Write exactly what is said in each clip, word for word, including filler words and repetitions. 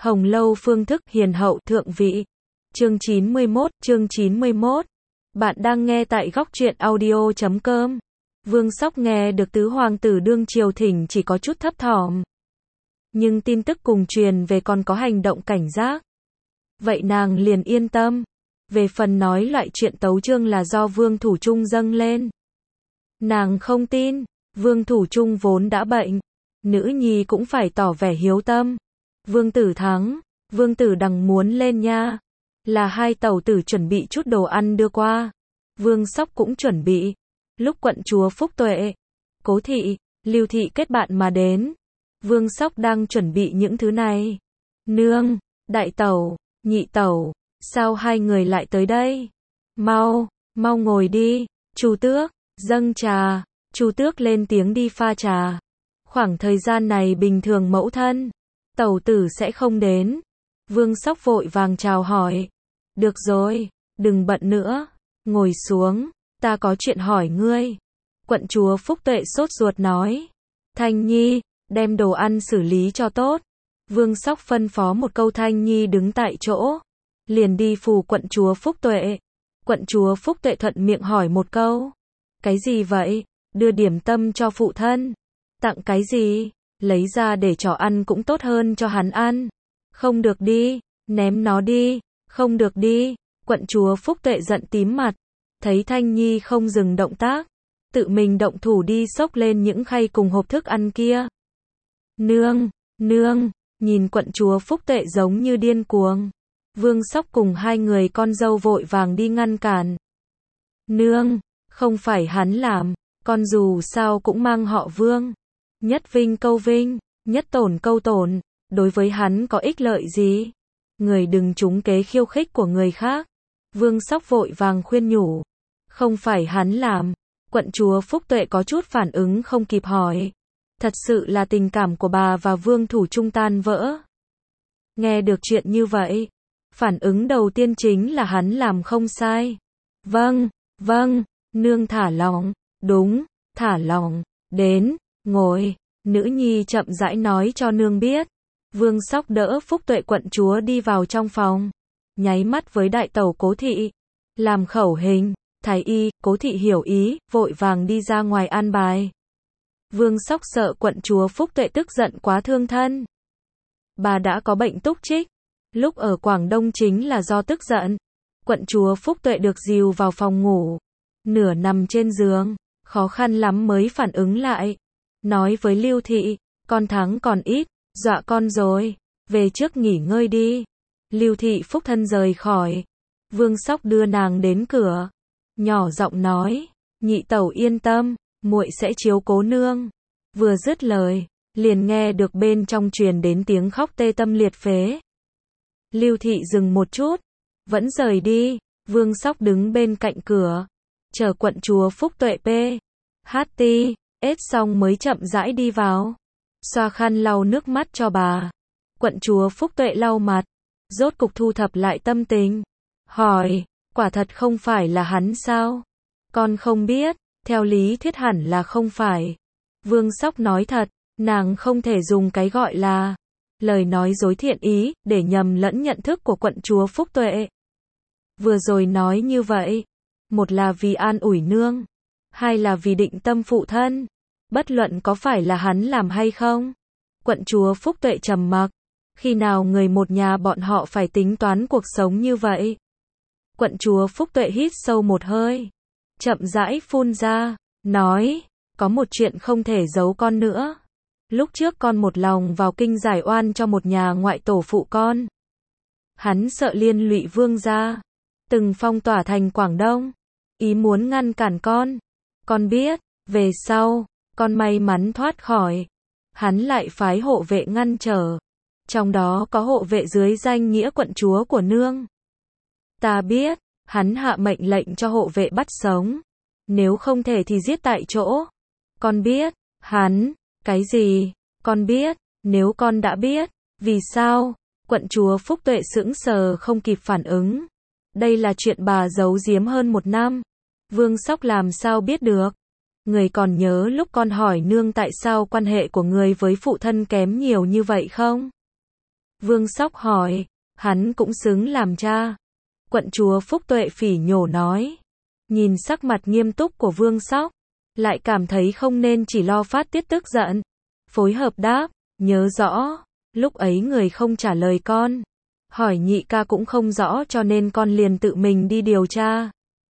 Hồng Lâu phương thức hiền hậu thượng vị. Chương chín mươi mốt, chương chín mươi mốt. Bạn đang nghe tại góc truyện audio chấm com. Vương Sóc nghe được tứ hoàng tử đương triều thỉnh chỉ có chút thấp thỏm. Nhưng tin tức cùng truyền về còn có hành động cảnh giác. Vậy nàng liền yên tâm. Về phần nói loại chuyện tấu chương là do Vương Thủ Trung dâng lên. Nàng không tin, Vương Thủ Trung vốn đã bệnh. Nữ nhi cũng phải tỏ vẻ hiếu tâm. Vương Tử Thắng, Vương Tử Đằng muốn lên nha. Là hai tẩu tử chuẩn bị chút đồ ăn đưa qua. Vương Sóc cũng chuẩn bị. Lúc quận chúa Phúc Tuệ, Cố Thị, Lưu Thị kết bạn mà đến. Vương Sóc đang chuẩn bị những thứ này. Nương, đại tẩu, nhị tẩu, sao hai người lại tới đây? Mau, mau ngồi đi. Chu Tước, dâng trà. Chu Tước lên tiếng đi pha trà. Khoảng thời gian này bình thường mẫu thân, tẩu tử sẽ không đến. Vương Sóc vội vàng chào hỏi. Được rồi, đừng bận nữa. Ngồi xuống, ta có chuyện hỏi ngươi. Quận chúa Phúc Tuệ sốt ruột nói. Thanh Nhi, đem đồ ăn xử lý cho tốt. Vương Sóc phân phó một câu. Thanh Nhi đứng tại chỗ. Liền đi phù quận chúa Phúc Tuệ. Quận chúa Phúc Tuệ thuận miệng hỏi một câu. Cái gì vậy? Đưa điểm tâm cho phụ thân. Tặng cái gì? Lấy ra để cho ăn cũng tốt hơn cho hắn ăn. Không được đi, ném nó đi. Không được đi. Quận chúa Phúc Tuệ giận tím mặt. Thấy Thanh Nhi không dừng động tác, tự mình động thủ đi xốc lên những khay cùng hộp thức ăn kia. Nương, nương, nhìn quận chúa Phúc Tuệ giống như điên cuồng. Vương Sóc cùng hai người con dâu vội vàng đi ngăn cản. Nương, không phải hắn làm, con dù sao cũng mang họ Vương. Nhất vinh câu vinh, nhất tổn câu tổn, đối với hắn có ích lợi gì? Người đừng trúng kế khiêu khích của người khác. Vương Sóc vội vàng khuyên nhủ. Không phải hắn làm. Quận chúa Phúc Tuệ có chút phản ứng không kịp hỏi. Thật sự là tình cảm của bà và Vương Thủ Trung tan vỡ. Nghe được chuyện như vậy, phản ứng đầu tiên chính là hắn làm không sai. Vâng, vâng, nương thả lòng. Đúng, thả lòng. Đến, ngồi. Nữ nhi chậm rãi nói cho nương biết. Vương Sóc đỡ Phúc Tuệ quận chúa đi vào trong phòng. Nháy mắt với đại tẩu Cố Thị. Làm khẩu hình. Thái y, Cố Thị hiểu ý, vội vàng đi ra ngoài an bài. Vương Sóc sợ quận chúa Phúc Tuệ tức giận quá thương thân. Bà đã có bệnh túc trích. Lúc ở Quảng Đông chính là do tức giận. Quận chúa Phúc Tuệ được dìu vào phòng ngủ. Nửa nằm trên giường, khó khăn lắm mới phản ứng lại. Nói với Lưu Thị, con Thắng còn ít, dọa con rồi, về trước nghỉ ngơi đi. Lưu Thị phúc thân rời khỏi. Vương Sóc đưa nàng đến cửa, nhỏ giọng nói, nhị tẩu yên tâm, muội sẽ chiếu cố nương. Vừa dứt lời, liền nghe được bên trong truyền đến tiếng khóc tê tâm liệt phế. Lưu Thị dừng một chút, vẫn rời đi. Vương Sóc đứng bên cạnh cửa, chờ quận chúa Phúc Tuệ p. Hát ti, ết xong mới chậm rãi đi vào. Xoa khăn lau nước mắt cho bà. Quận chúa Phúc Tuệ lau mặt, rốt cục thu thập lại tâm tình. Hỏi, quả thật không phải là hắn sao? Con không biết, theo lý thuyết hẳn là không phải. Vương Sóc nói thật, nàng không thể dùng cái gọi là lời nói dối thiện ý để nhầm lẫn nhận thức của quận chúa Phúc Tuệ. Vừa rồi nói như vậy, một là vì an ủi nương, hai là vì định tâm phụ thân. Bất luận có phải là hắn làm hay không. Quận chúa Phúc Tuệ trầm mặc. Khi nào người một nhà bọn họ phải tính toán cuộc sống như vậy? Quận chúa Phúc Tuệ hít sâu một hơi, chậm rãi phun ra, nói, có một chuyện không thể giấu con nữa. Lúc trước con một lòng vào kinh giải oan cho một nhà ngoại tổ phụ con. Hắn sợ liên lụy Vương gia, từng phong tỏa thành Quảng Đông, ý muốn ngăn cản con. Con biết, về sau, con may mắn thoát khỏi. Hắn lại phái hộ vệ ngăn trở. Trong đó có hộ vệ dưới danh nghĩa quận chúa của nương. Ta biết, hắn hạ mệnh lệnh cho hộ vệ bắt sống. Nếu không thể thì giết tại chỗ. Con biết, hắn, cái gì? Con biết, nếu con đã biết, vì sao? Quận chúa Phúc Tuệ sững sờ không kịp phản ứng. Đây là chuyện bà giấu giếm hơn một năm. Vương Sóc làm sao biết được? Người còn nhớ lúc con hỏi nương tại sao quan hệ của người với phụ thân kém nhiều như vậy không? Vương Sóc hỏi, hắn cũng xứng làm cha. Quận chúa Phúc Tuệ phỉ nhổ nói. Nhìn sắc mặt nghiêm túc của Vương Sóc, lại cảm thấy không nên chỉ lo phát tiết tức giận. Phối hợp đáp, nhớ rõ, lúc ấy người không trả lời con. Hỏi nhị ca cũng không rõ cho nên con liền tự mình đi điều tra.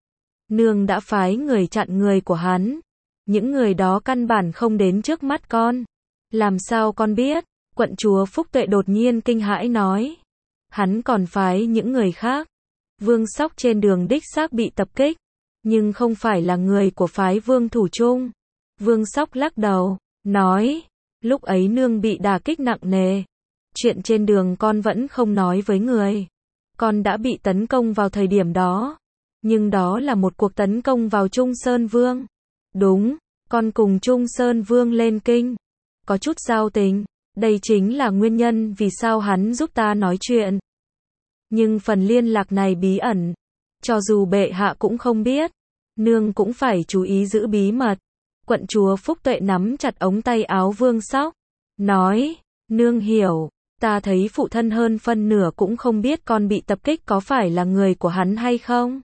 Nương đã phái người chặn người của hắn. Những người đó căn bản không đến trước mắt con. Làm sao con biết? Quận chúa Phúc Tuệ đột nhiên kinh hãi nói. Hắn còn phái những người khác. Vương Sóc trên đường đích xác bị tập kích, nhưng không phải là người của phái Vương Thủ Trung. Vương Sóc lắc đầu, nói, lúc ấy nương bị đả kích nặng nề. Chuyện trên đường con vẫn không nói với người. Con đã bị tấn công vào thời điểm đó. Nhưng đó là một cuộc tấn công vào Trung Sơn Vương. Đúng, con cùng Trung Sơn Vương lên kinh. Có chút giao tình. Đây chính là nguyên nhân vì sao hắn giúp ta nói chuyện. Nhưng phần liên lạc này bí ẩn. Cho dù bệ hạ cũng không biết. Nương cũng phải chú ý giữ bí mật. Quận chúa Phúc Tuệ nắm chặt ống tay áo Vương Sóc. Nói, nương hiểu. Ta thấy phụ thân hơn phân nửa cũng không biết con bị tập kích có phải là người của hắn hay không.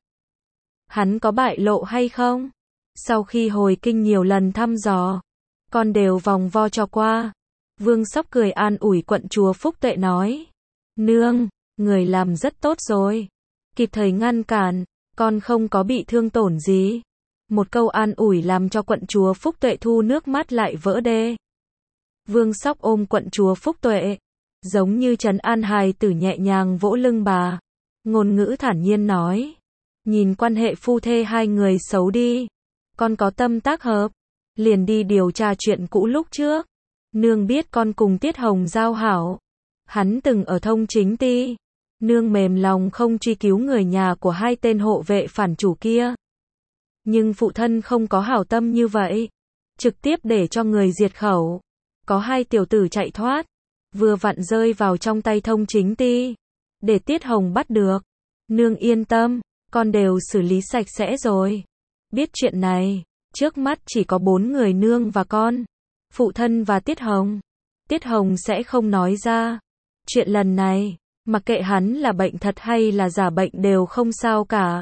Hắn có bại lộ hay không? Sau khi hồi kinh nhiều lần thăm dò, con đều vòng vo cho qua. Vương Sóc cười an ủi quận chúa Phúc Tuệ nói. Nương, người làm rất tốt rồi. Kịp thời ngăn cản, con không có bị thương tổn gì. Một câu an ủi làm cho quận chúa Phúc Tuệ thu nước mắt lại vỡ đê. Vương Sóc ôm quận chúa Phúc Tuệ, giống như trấn an hài tử nhẹ nhàng vỗ lưng bà. Ngôn ngữ thản nhiên nói. Nhìn quan hệ phu thê hai người xấu đi. Con có tâm tác hợp. Liền đi điều tra chuyện cũ lúc trước. Nương biết con cùng Tiết Hồng giao hảo. Hắn từng ở thông chính ti. Nương mềm lòng không truy cứu người nhà của hai tên hộ vệ phản chủ kia. Nhưng phụ thân không có hảo tâm như vậy. Trực tiếp để cho người diệt khẩu. Có hai tiểu tử chạy thoát. Vừa vặn rơi vào trong tay thông chính ti. Để Tiết Hồng bắt được. Nương yên tâm. Con đều xử lý sạch sẽ rồi. Biết chuyện này. Trước mắt chỉ có bốn người nương và con. Phụ thân và Tiết Hồng. Tiết Hồng sẽ không nói ra. Chuyện lần này, mặc kệ hắn là bệnh thật hay là giả bệnh đều không sao cả.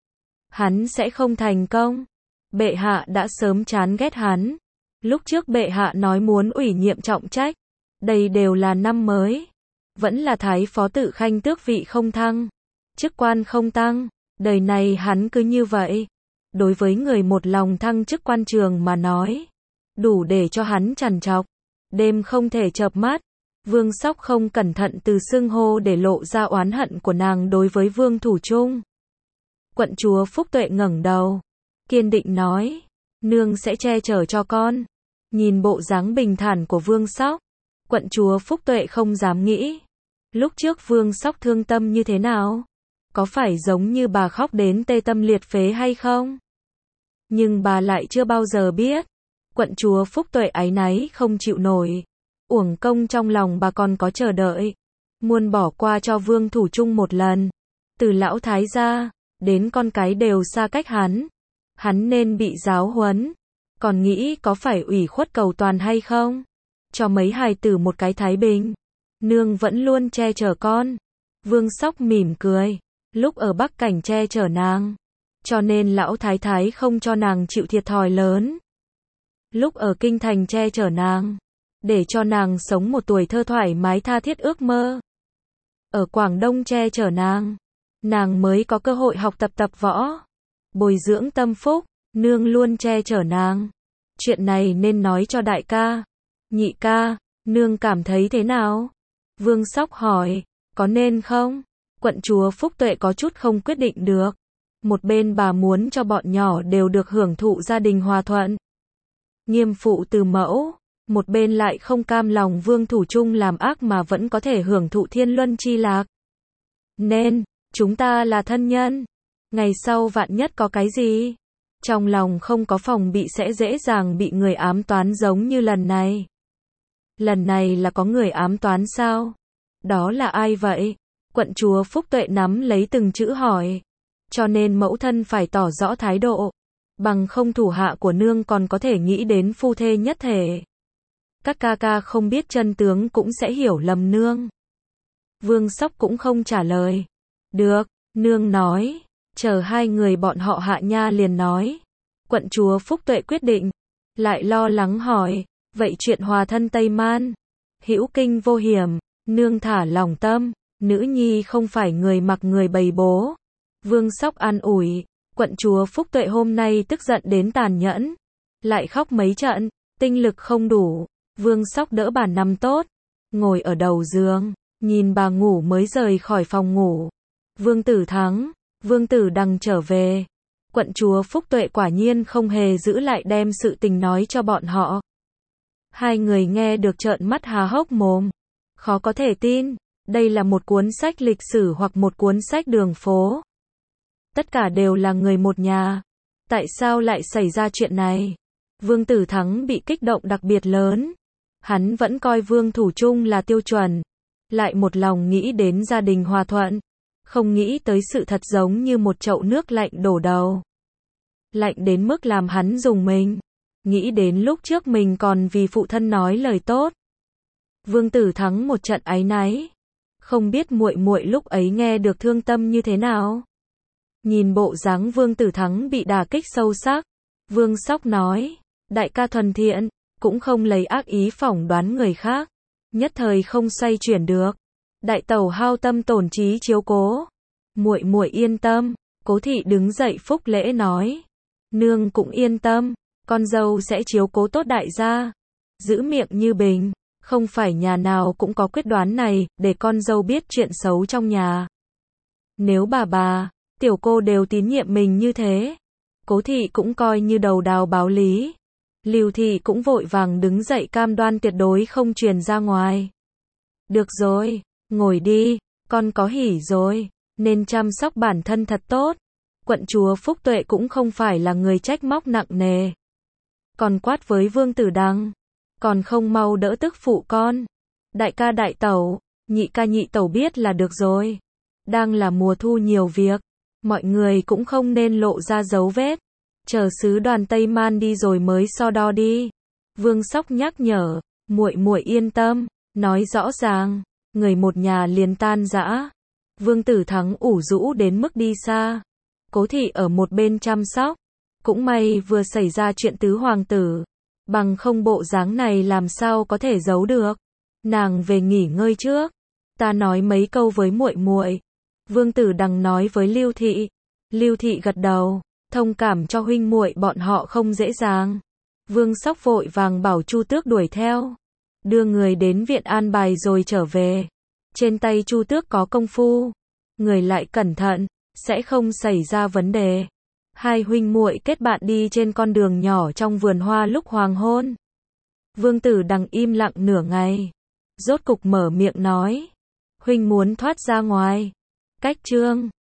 Hắn sẽ không thành công. Bệ hạ đã sớm chán ghét hắn. Lúc trước bệ hạ nói muốn ủy nhiệm trọng trách. Đây đều là năm mới. Vẫn là thái phó tự khanh tước vị không thăng. Chức quan không tăng. Đời này hắn cứ như vậy. Đối với người một lòng thăng chức quan trường mà nói. Đủ để cho hắn trằn trọc. Đêm không thể chợp mắt. Vương Sóc không cẩn thận từ xưng hô để lộ ra oán hận của nàng đối với Vương Thủ Trung. Quận chúa Phúc Tuệ ngẩng đầu. Kiên định nói. Nương sẽ che chở cho con. Nhìn bộ dáng bình thản của Vương Sóc. Quận chúa Phúc Tuệ không dám nghĩ. Lúc trước Vương Sóc thương tâm như thế nào? Có phải giống như bà khóc đến tê tâm liệt phế hay không? Nhưng bà lại chưa bao giờ biết. Quận chúa Phúc Tuệ áy náy không chịu nổi. Uổng công trong lòng bà còn có chờ đợi. Muốn bỏ qua cho Vương Thủ Trung một lần. Từ lão thái gia, đến con cái đều xa cách hắn. Hắn nên bị giáo huấn. Còn nghĩ có phải ủy khuất cầu toàn hay không? Cho mấy hài tử một cái thái bình. Nương vẫn luôn che chở con. Vương Sóc mỉm cười. Lúc ở Bắc Cảnh che chở nàng. Cho nên lão thái thái không cho nàng chịu thiệt thòi lớn. Lúc ở Kinh Thành che chở nàng. Để cho nàng sống một tuổi thơ thoải mái tha thiết ước mơ. Ở Quảng Đông che chở nàng. Nàng mới có cơ hội học tập tập võ. Bồi dưỡng tâm phúc. Nương luôn che chở nàng. Chuyện này nên nói cho đại ca. Nhị ca, nương cảm thấy thế nào? Vương Sóc hỏi. Có nên không? Quận chúa Phúc Tuệ có chút không quyết định được. Một bên bà muốn cho bọn nhỏ đều được hưởng thụ gia đình hòa thuận. Nghiêm phụ từ mẫu. Một bên lại không cam lòng Vương Thủ Trung làm ác mà vẫn có thể hưởng thụ thiên luân chi lạc. Nên, chúng ta là thân nhân. Ngày sau vạn nhất có cái gì? Trong lòng không có phòng bị sẽ dễ dàng bị người ám toán giống như lần này. Lần này là có người ám toán sao? Đó là ai vậy? Quận chúa Phúc Tuệ nắm lấy từng chữ hỏi. Cho nên mẫu thân phải tỏ rõ thái độ. Bằng không thủ hạ của nương còn có thể nghĩ đến phu thê nhất thể. Các ca ca không biết chân tướng cũng sẽ hiểu lầm nương. Vương Sóc cũng không trả lời. Được, nương nói. Chờ hai người bọn họ hạ nha liền nói. Quận chúa Phúc Tuệ quyết định. Lại lo lắng hỏi. Vậy chuyện hòa thân Tây Man. Hữu kinh vô hiểm. Nương thả lòng tâm. Nữ nhi không phải người mặc người bày bố. Vương Sóc an ủi. Quận chúa Phúc Tuệ hôm nay tức giận đến tàn nhẫn. Lại khóc mấy trận. Tinh lực không đủ. Vương Sóc đỡ bà nằm tốt. Ngồi ở đầu giường. Nhìn bà ngủ mới rời khỏi phòng ngủ. Vương Tử Thắng, Vương Tử Đằng trở về. Quận chúa Phúc Tuệ quả nhiên không hề giữ lại đem sự tình nói cho bọn họ. Hai người nghe được trợn mắt há hốc mồm. Khó có thể tin, đây là một cuốn sách lịch sử hoặc một cuốn sách đường phố. Tất cả đều là người một nhà. Tại sao lại xảy ra chuyện này? Vương Tử Thắng bị kích động đặc biệt lớn. Hắn vẫn coi Vương Thủ Trung là tiêu chuẩn. Lại một lòng nghĩ đến gia đình hòa thuận. Không nghĩ tới sự thật giống như một chậu nước lạnh đổ đầu. Lạnh đến mức làm hắn rùng mình. Nghĩ đến lúc trước mình còn vì phụ thân nói lời tốt. Vương Tử Thắng một trận áy náy. Không biết muội muội lúc ấy nghe được thương tâm như thế nào. Nhìn bộ dáng Vương Tử Thắng bị đả kích sâu sắc. Vương Sóc nói. Đại ca thuần thiện. Cũng không lấy ác ý phỏng đoán người khác. Nhất thời không xoay chuyển được. Đại tẩu hao tâm tổn trí chiếu cố. Muội muội yên tâm. Cố thị đứng dậy phúc lễ nói. Nương cũng yên tâm. Con dâu sẽ chiếu cố tốt đại gia. Giữ miệng như bình. Không phải nhà nào cũng có quyết đoán này, để con dâu biết chuyện xấu trong nhà. Nếu bà bà, tiểu cô đều tín nhiệm mình như thế. Cố thị cũng coi như đầu đào báo lý. Lưu thị cũng vội vàng đứng dậy cam đoan tuyệt đối không truyền ra ngoài. Được rồi, ngồi đi, con có hỉ rồi, nên chăm sóc bản thân thật tốt. Quận chúa Phúc Tuệ cũng không phải là người trách móc nặng nề. Còn quát với Vương Tử Đằng, còn không mau đỡ tức phụ con. Đại ca đại tẩu, nhị ca nhị tẩu biết là được rồi. Đang là mùa thu nhiều việc, mọi người cũng không nên lộ ra dấu vết. Chờ sứ đoàn Tây Man đi rồi mới so đo đi. Vương Sóc nhắc nhở, muội muội yên tâm, nói rõ ràng, người một nhà liền tan rã. Vương Tử Thắng ủ rũ đến mức đi xa. Cố thị ở một bên chăm sóc. Cũng may vừa xảy ra chuyện tứ hoàng tử. Bằng không bộ dáng này làm sao có thể giấu được. Nàng về nghỉ ngơi trước. Ta nói mấy câu với muội muội. Vương Tử Đằng nói với Lưu thị. Lưu thị gật đầu. Thông cảm cho huynh muội bọn họ không dễ dàng. Vương Sóc vội vàng bảo Chu Tước đuổi theo. Đưa người đến viện an bài rồi trở về. Trên tay Chu Tước có công phu. Người lại cẩn thận, sẽ không xảy ra vấn đề. Hai huynh muội kết bạn đi trên con đường nhỏ trong vườn hoa lúc hoàng hôn. Vương Tử Đằng im lặng nửa ngày. Rốt cục mở miệng nói. Huynh muốn thoát ra ngoài. Cách chương